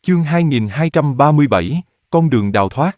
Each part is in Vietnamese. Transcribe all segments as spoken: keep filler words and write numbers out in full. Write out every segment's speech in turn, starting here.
Chương hai nghìn hai trăm ba mươi bảy, con đường đào thoát.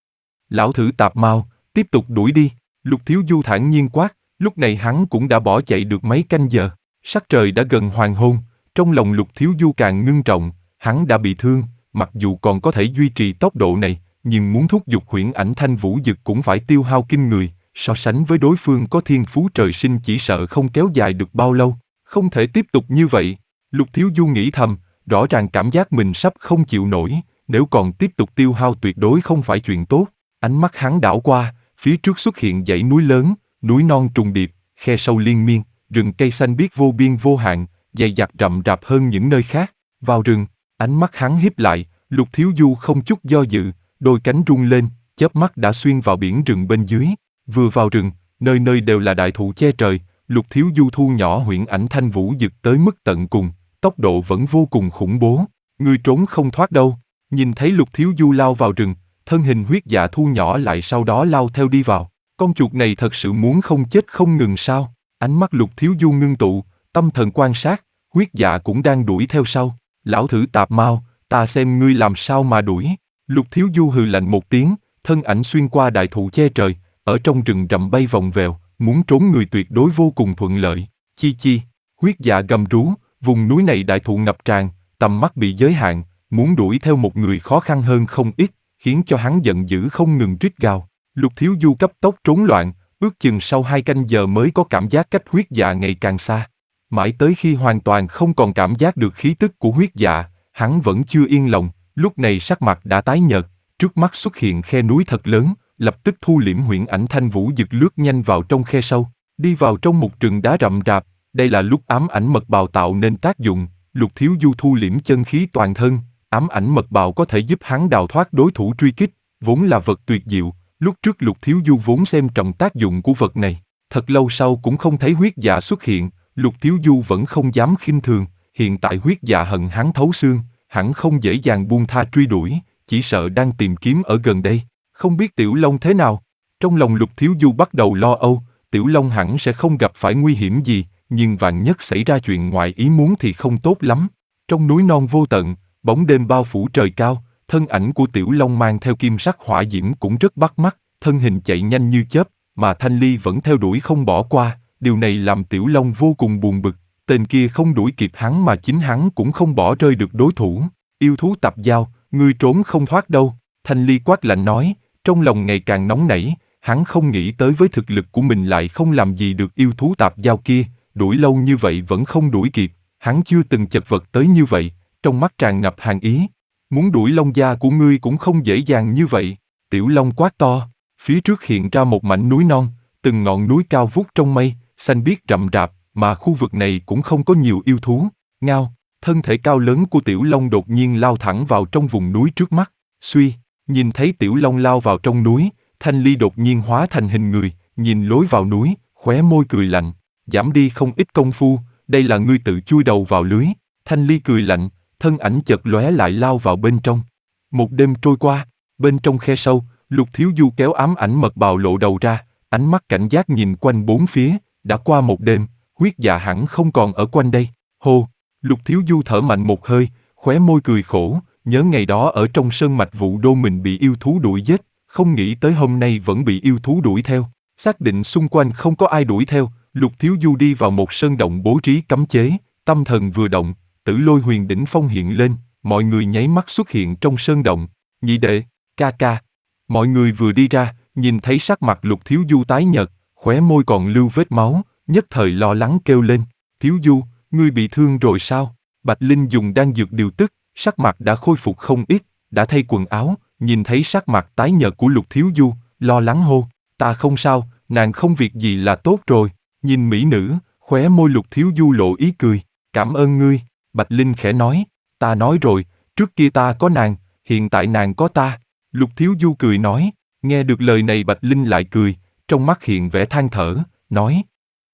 Lão thử tạp mao, tiếp tục đuổi đi, Lục Thiếu Du thản nhiên quát, lúc này hắn cũng đã bỏ chạy được mấy canh giờ. Sắc trời đã gần hoàng hôn, trong lòng Lục Thiếu Du càng ngưng trọng, hắn đã bị thương, mặc dù còn có thể duy trì tốc độ này, nhưng muốn thúc giục huyễn ảnh thanh vũ dực cũng phải tiêu hao kinh người, so sánh với đối phương có thiên phú trời sinh chỉ sợ không kéo dài được bao lâu, không thể tiếp tục như vậy. Lục Thiếu Du nghĩ thầm, rõ ràng cảm giác mình sắp không chịu nổi, nếu còn tiếp tục tiêu hao tuyệt đối không phải chuyện tốt. Ánh mắt hắn đảo qua, phía trước xuất hiện dãy núi lớn, núi non trùng điệp, khe sâu liên miên, rừng cây xanh biếc vô biên vô hạn, dày dặt rậm rạp hơn những nơi khác. Vào rừng, ánh mắt hắn híp lại, Lục Thiếu Du không chút do dự, đôi cánh rung lên, chớp mắt đã xuyên vào biển rừng bên dưới. Vừa vào rừng, nơi nơi đều là đại thụ che trời, Lục Thiếu Du thu nhỏ huyễn ảnh thanh vũ dực tới mức tận cùng, tốc độ vẫn vô cùng khủng bố. Ngươi trốn không thoát đâu. Nhìn thấy Lục Thiếu Du lao vào rừng, thân hình huyết dạ thu nhỏ lại sau đó lao theo đi vào. Con chuột này thật sự muốn không chết không ngừng sao? Ánh mắt Lục Thiếu Du ngưng tụ, tâm thần quan sát, huyết dạ cũng đang đuổi theo sau. Lão thử tạp mao, ta xem ngươi làm sao mà đuổi. Lục Thiếu Du hừ lạnh một tiếng, thân ảnh xuyên qua đại thụ che trời, ở trong rừng rậm bay vòng vèo, muốn trốn người tuyệt đối vô cùng thuận lợi. Chi chi, huyết dạ gầm rú, vùng núi này đại thụ ngập tràn, tầm mắt bị giới hạn, muốn đuổi theo một người khó khăn hơn không ít, khiến cho hắn giận dữ không ngừng rít gào. Lục Thiếu Du cấp tốc trốn loạn, ước chừng sau hai canh giờ mới có cảm giác cách huyết dạ ngày càng xa. Mãi tới khi hoàn toàn không còn cảm giác được khí tức của huyết dạ, hắn vẫn chưa yên lòng, lúc này sắc mặt đã tái nhợt, trước mắt xuất hiện khe núi thật lớn, lập tức thu liễm huyễn ảnh thanh vũ dực lướt nhanh vào trong khe sâu, đi vào trong một rừng đá rậm rạp. Đây là lúc ám ảnh mật bào tạo nên tác dụng, Lục Thiếu Du thu liễm chân khí toàn thân, ám ảnh mật bào có thể giúp hắn đào thoát đối thủ truy kích, vốn là vật tuyệt diệu. Lúc trước Lục Thiếu Du vốn xem trọng tác dụng của vật này, thật lâu sau cũng không thấy huyết dạ xuất hiện, Lục Thiếu Du vẫn không dám khinh thường, hiện tại huyết dạ hận hắn thấu xương, hẳn không dễ dàng buông tha truy đuổi, chỉ sợ đang tìm kiếm ở gần đây, không biết Tiểu Long thế nào. Trong lòng Lục Thiếu Du bắt đầu lo âu, Tiểu Long hẳn sẽ không gặp phải nguy hiểm gì, nhưng vạn nhất xảy ra chuyện ngoài ý muốn thì không tốt lắm. Trong núi non vô tận, bóng đêm bao phủ trời cao, thân ảnh của Tiểu Long mang theo kim sắc hỏa diễm cũng rất bắt mắt, thân hình chạy nhanh như chớp, mà Thanh Ly vẫn theo đuổi không bỏ qua, điều này làm Tiểu Long vô cùng buồn bực, tên kia không đuổi kịp hắn mà chính hắn cũng không bỏ rơi được đối thủ. Yêu thú tạp giao, ngươi trốn không thoát đâu, Thanh Ly quát lạnh nói, trong lòng ngày càng nóng nảy, hắn không nghĩ tới với thực lực của mình lại không làm gì được yêu thú tạp giao kia, đuổi lâu như vậy vẫn không đuổi kịp, hắn chưa từng chật vật tới như vậy, trong mắt tràn ngập hàn ý. Muốn đuổi Long gia của ngươi cũng không dễ dàng như vậy. Tiểu Long quát to, phía trước hiện ra một mảnh núi non, từng ngọn núi cao vút trong mây, xanh biếc rậm rạp, mà khu vực này cũng không có nhiều yêu thú. Ngao, thân thể cao lớn của Tiểu Long đột nhiên lao thẳng vào trong vùng núi trước mắt. Suy, nhìn thấy Tiểu Long lao vào trong núi, Thanh Ly đột nhiên hóa thành hình người, nhìn lối vào núi, khóe môi cười lạnh, giảm đi không ít công phu, đây là ngươi tự chui đầu vào lưới. Thanh Ly cười lạnh, thân ảnh chợt lóe lại lao vào bên trong. Một đêm trôi qua, bên trong khe sâu, Lục Thiếu Du kéo ám ảnh mật bào lộ đầu ra, ánh mắt cảnh giác nhìn quanh bốn phía, đã qua một đêm, huyết dạ hẳn không còn ở quanh đây. Hô, Lục Thiếu Du thở mạnh một hơi, khóe môi cười khổ, nhớ ngày đó ở trong sơn mạch Vũ Đô mình bị yêu thú đuổi giết, không nghĩ tới hôm nay vẫn bị yêu thú đuổi theo. Xác định xung quanh không có ai đuổi theo, Lục Thiếu Du đi vào một sơn động bố trí cấm chế, tâm thần vừa động, Tử Lôi Huyền Đỉnh Phong hiện lên, mọi người nháy mắt xuất hiện trong sơn động. Nhị đệ, ca ca. Mọi người vừa đi ra, nhìn thấy sắc mặt Lục Thiếu Du tái nhợt, khóe môi còn lưu vết máu, nhất thời lo lắng kêu lên, Thiếu Du, ngươi bị thương rồi sao? Bạch Linh dùng đan dược điều tức, sắc mặt đã khôi phục không ít, đã thay quần áo, nhìn thấy sắc mặt tái nhợt của Lục Thiếu Du, lo lắng hô, ta không sao, nàng không việc gì là tốt rồi. Nhìn mỹ nữ, khóe môi Lục Thiếu Du lộ ý cười, cảm ơn ngươi. Bạch Linh khẽ nói, ta nói rồi, trước kia ta có nàng, hiện tại nàng có ta. Lục Thiếu Du cười nói, nghe được lời này Bạch Linh lại cười, trong mắt hiện vẻ than thở, nói.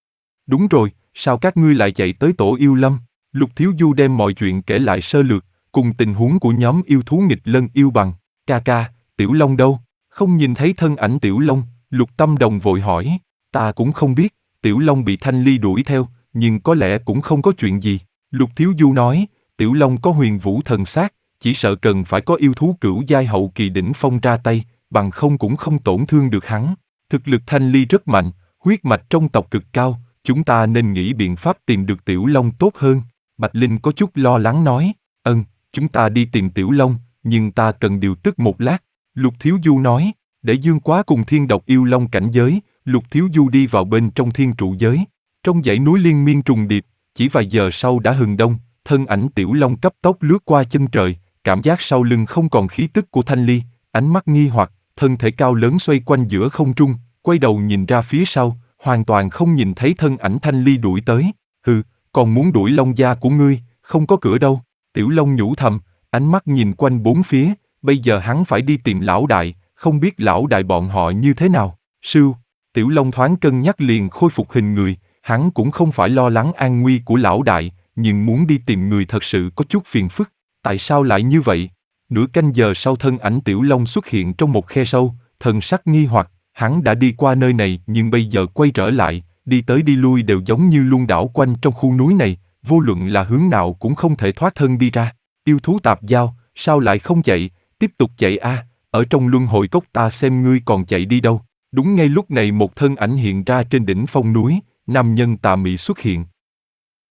Đúng rồi, sao các ngươi lại chạy tới tổ yêu lâm? Lục Thiếu Du đem mọi chuyện kể lại sơ lược, cùng tình huống của nhóm yêu thú nghịch lân yêu bằng. Ca ca, Tiểu Long đâu? Không nhìn thấy thân ảnh Tiểu Long, Lục Tâm Đồng vội hỏi, ta cũng không biết, Tiểu Long bị Thanh Ly đuổi theo, nhưng có lẽ cũng không có chuyện gì. Lục Thiếu Du nói, Tiểu Long có huyền vũ thần sát, chỉ sợ cần phải có yêu thú cửu giai hậu kỳ đỉnh phong ra tay, bằng không cũng không tổn thương được hắn. Thực lực Thanh Ly rất mạnh, huyết mạch trong tộc cực cao, chúng ta nên nghĩ biện pháp tìm được Tiểu Long tốt hơn. Bạch Linh có chút lo lắng nói, ừm, chúng ta đi tìm Tiểu Long, nhưng ta cần điều tức một lát. Lục Thiếu Du nói, để Dương Quá cùng Thiên Độc Yêu Long cảnh giới, Lục Thiếu Du đi vào bên trong thiên trụ giới. Trong dãy núi liên miên trùng điệp, chỉ vài giờ sau đã hừng đông, thân ảnh Tiểu Long cấp tốc lướt qua chân trời, cảm giác sau lưng không còn khí tức của Thanh Ly, ánh mắt nghi hoặc, thân thể cao lớn xoay quanh giữa không trung, quay đầu nhìn ra phía sau, hoàn toàn không nhìn thấy thân ảnh Thanh Ly đuổi tới. Hừ, còn muốn đuổi Long gia của ngươi, không có cửa đâu. Tiểu Long nhủ thầm, ánh mắt nhìn quanh bốn phía, bây giờ hắn phải đi tìm lão đại, không biết lão đại bọn họ như thế nào. Sưu, Tiểu Long thoáng cân nhắc liền khôi phục hình người, hắn cũng không phải lo lắng an nguy của lão đại, nhưng muốn đi tìm người thật sự có chút phiền phức. Tại sao lại như vậy? Nửa canh giờ sau thân ảnh Tiểu Long xuất hiện trong một khe sâu, thần sắc nghi hoặc, hắn đã đi qua nơi này nhưng bây giờ quay trở lại, đi tới đi lui đều giống như luân đảo quanh trong khu núi này, vô luận là hướng nào cũng không thể thoát thân đi ra. Yêu thú tạp giao, sao lại không chạy, tiếp tục chạy a, ở trong luân hồi cốc ta xem ngươi còn chạy đi đâu. Đúng ngay lúc này một thân ảnh hiện ra trên đỉnh phong núi, nam nhân tà mị xuất hiện.